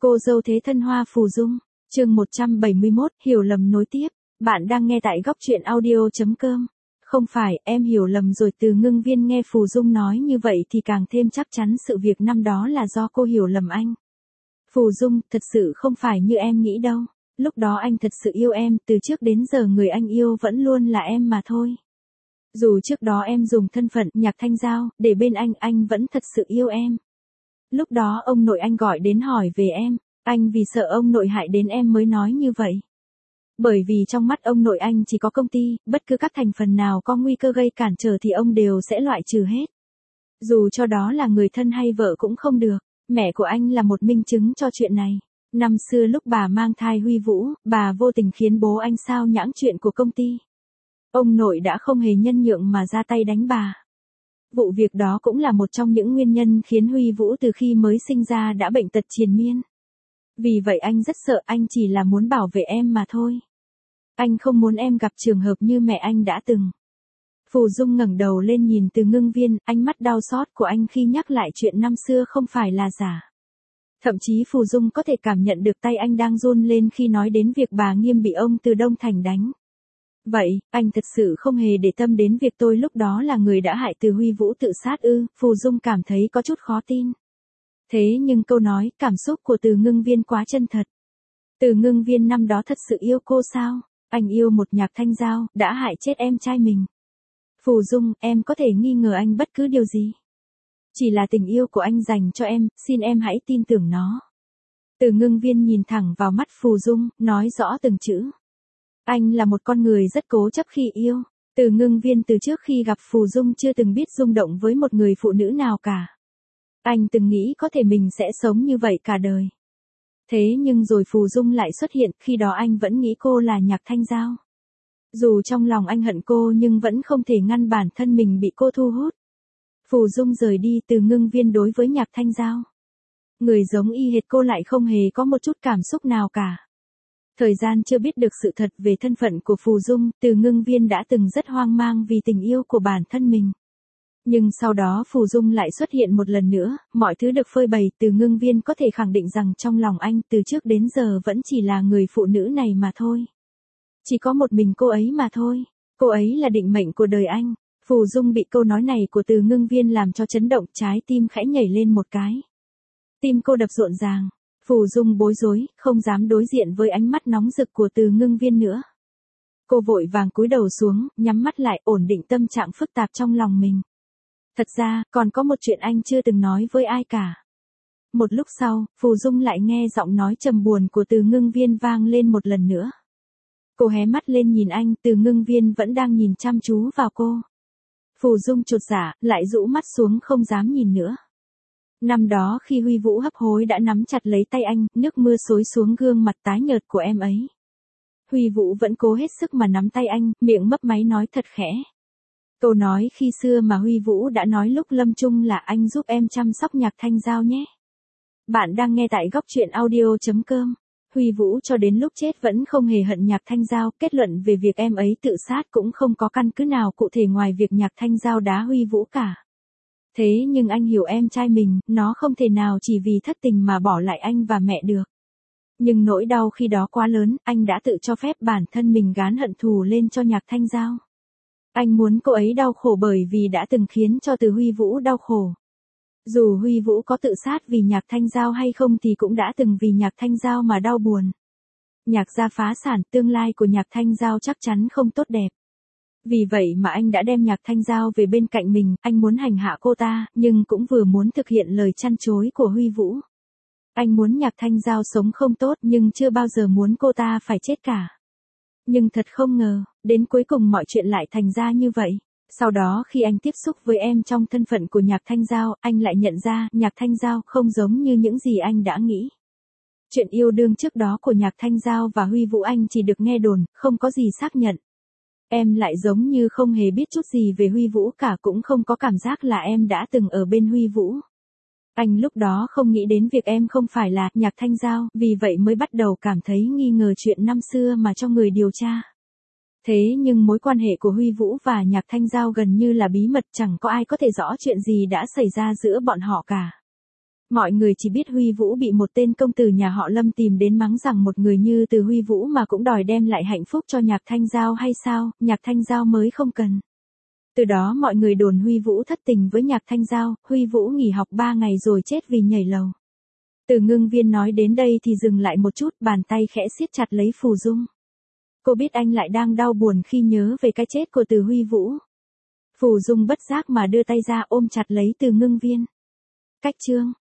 Cô dâu thế thân Hoa Phù Dung, chương 171, hiểu lầm nối tiếp. Bạn đang nghe tại góc truyện audio.com. Không phải, em hiểu lầm rồi. Từ Ngưng Viên nghe Phù Dung nói như vậy thì càng thêm chắc chắn sự việc năm đó là do cô hiểu lầm anh. Phù Dung, thật sự không phải như em nghĩ đâu. Lúc đó anh thật sự yêu em, từ trước đến giờ người anh yêu vẫn luôn là em mà thôi. Dù trước đó em dùng thân phận Nhạc Thanh Giao để bên anh vẫn thật sự yêu em. Lúc đó ông nội anh gọi đến hỏi về em, anh vì sợ ông nội hại đến em mới nói như vậy. Bởi vì trong mắt ông nội anh chỉ có công ty, bất cứ các thành phần nào có nguy cơ gây cản trở thì ông đều sẽ loại trừ hết. Dù cho đó là người thân hay vợ cũng không được, mẹ của anh là một minh chứng cho chuyện này. Năm xưa lúc bà mang thai Huy Vũ, bà vô tình khiến bố anh sao nhãng chuyện của công ty. Ông nội đã không hề nhân nhượng mà ra tay đánh bà. Vụ việc đó cũng là một trong những nguyên nhân khiến Huy Vũ từ khi mới sinh ra đã bệnh tật triền miên. Vì vậy anh rất sợ, anh chỉ là muốn bảo vệ em mà thôi. Anh không muốn em gặp trường hợp như mẹ anh đã từng. Phù Dung ngẩng đầu lên nhìn Từ Ngưng Viên, ánh mắt đau xót của anh khi nhắc lại chuyện năm xưa không phải là giả. Thậm chí Phù Dung có thể cảm nhận được tay anh đang run lên khi nói đến việc bà Nghiêm bị ông Từ Đông Thành đánh. Vậy, anh thật sự không hề để tâm đến việc tôi lúc đó là người đã hại Từ Huy Vũ tự sát ư? Phù Dung cảm thấy có chút khó tin. Thế nhưng câu nói, cảm xúc của Từ Ngưng Viên quá chân thật. Từ Ngưng Viên năm đó thật sự yêu cô sao? Anh yêu một Nhạc Thanh Giao, đã hại chết em trai mình. Phù Dung, em có thể nghi ngờ anh bất cứ điều gì. Chỉ là tình yêu của anh dành cho em, xin em hãy tin tưởng nó. Từ Ngưng Viên nhìn thẳng vào mắt Phù Dung, nói rõ từng chữ. Anh là một con người rất cố chấp khi yêu. Từ Ngưng Viên từ trước khi gặp Phù Dung chưa từng biết rung động với một người phụ nữ nào cả. Anh từng nghĩ có thể mình sẽ sống như vậy cả đời. Thế nhưng rồi Phù Dung lại xuất hiện, khi đó anh vẫn nghĩ cô là Nhạc Thanh Giao. Dù trong lòng anh hận cô nhưng vẫn không thể ngăn bản thân mình bị cô thu hút. Phù Dung rời đi, Từ Ngưng Viên đối với Nhạc Thanh Giao. Người giống y hệt cô lại không hề có một chút cảm xúc nào cả. Thời gian chưa biết được sự thật về thân phận của Phù Dung, Từ Ngưng Viên đã từng rất hoang mang vì tình yêu của bản thân mình. Nhưng sau đó Phù Dung lại xuất hiện một lần nữa, mọi thứ được phơi bày, Từ Ngưng Viên có thể khẳng định rằng trong lòng anh từ trước đến giờ vẫn chỉ là người phụ nữ này mà thôi. Chỉ có một mình cô ấy mà thôi, cô ấy là định mệnh của đời anh. Phù Dung bị câu nói này của Từ Ngưng Viên làm cho chấn động, trái tim khẽ nhảy lên một cái. Tim cô đập rộn ràng. Phù Dung bối rối, không dám đối diện với ánh mắt nóng rực của Từ Ngưng Viên nữa. Cô vội vàng cúi đầu xuống, nhắm mắt lại, ổn định tâm trạng phức tạp trong lòng mình. Thật ra, còn có một chuyện anh chưa từng nói với ai cả. Một lúc sau, Phù Dung lại nghe giọng nói trầm buồn của Từ Ngưng Viên vang lên một lần nữa. Cô hé mắt lên nhìn anh, Từ Ngưng Viên vẫn đang nhìn chăm chú vào cô. Phù Dung chột dạ, lại rũ mắt xuống không dám nhìn nữa. Năm đó khi Huy Vũ hấp hối đã nắm chặt lấy tay anh, nước mưa xối xuống gương mặt tái nhợt của em ấy. Huy Vũ vẫn cố hết sức mà nắm tay anh, miệng mấp máy nói thật khẽ. Câu nói khi xưa mà Huy Vũ đã nói lúc lâm chung là anh giúp em chăm sóc Nhạc Thanh Giao nhé. Bạn đang nghe tại góc truyện audio.com. Huy Vũ cho đến lúc chết vẫn không hề hận Nhạc Thanh Giao, kết luận về việc em ấy tự sát cũng không có căn cứ nào cụ thể ngoài việc Nhạc Thanh Giao đá Huy Vũ cả. Thế nhưng anh hiểu em trai mình, nó không thể nào chỉ vì thất tình mà bỏ lại anh và mẹ được. Nhưng nỗi đau khi đó quá lớn, anh đã tự cho phép bản thân mình gán hận thù lên cho Nhạc Thanh Giao. Anh muốn cô ấy đau khổ bởi vì đã từng khiến cho Từ Huy Vũ đau khổ. Dù Huy Vũ có tự sát vì Nhạc Thanh Giao hay không thì cũng đã từng vì Nhạc Thanh Giao mà đau buồn. Nhạc gia phá sản, tương lai của Nhạc Thanh Giao chắc chắn không tốt đẹp. Vì vậy mà anh đã đem Nhạc Thanh Giao về bên cạnh mình, anh muốn hành hạ cô ta, nhưng cũng vừa muốn thực hiện lời chăn chối của Huy Vũ. Anh muốn Nhạc Thanh Giao sống không tốt nhưng chưa bao giờ muốn cô ta phải chết cả. Nhưng thật không ngờ, đến cuối cùng mọi chuyện lại thành ra như vậy. Sau đó khi anh tiếp xúc với em trong thân phận của Nhạc Thanh Giao, anh lại nhận ra Nhạc Thanh Giao không giống như những gì anh đã nghĩ. Chuyện yêu đương trước đó của Nhạc Thanh Giao và Huy Vũ anh chỉ được nghe đồn, không có gì xác nhận. Em lại giống như không hề biết chút gì về Huy Vũ cả, cũng không có cảm giác là em đã từng ở bên Huy Vũ. Anh lúc đó không nghĩ đến việc em không phải là Nhạc Thanh Giao, vì vậy mới bắt đầu cảm thấy nghi ngờ chuyện năm xưa mà cho người điều tra. Thế nhưng mối quan hệ của Huy Vũ và Nhạc Thanh Giao gần như là bí mật, chẳng có ai có thể rõ chuyện gì đã xảy ra giữa bọn họ cả. Mọi người chỉ biết Huy Vũ bị một tên công tử nhà họ Lâm tìm đến mắng rằng một người như Từ Huy Vũ mà cũng đòi đem lại hạnh phúc cho Nhạc Thanh Giao hay sao, Nhạc Thanh Giao mới không cần. Từ đó mọi người đồn Huy Vũ thất tình với Nhạc Thanh Giao, Huy Vũ nghỉ học 3 ngày rồi chết vì nhảy lầu. Từ Ngưng Viên nói đến đây thì dừng lại một chút, bàn tay khẽ siết chặt lấy Phù Dung. Cô biết anh lại đang đau buồn khi nhớ về cái chết của Từ Huy Vũ. Phù Dung bất giác mà đưa tay ra ôm chặt lấy Từ Ngưng Viên. Cách chương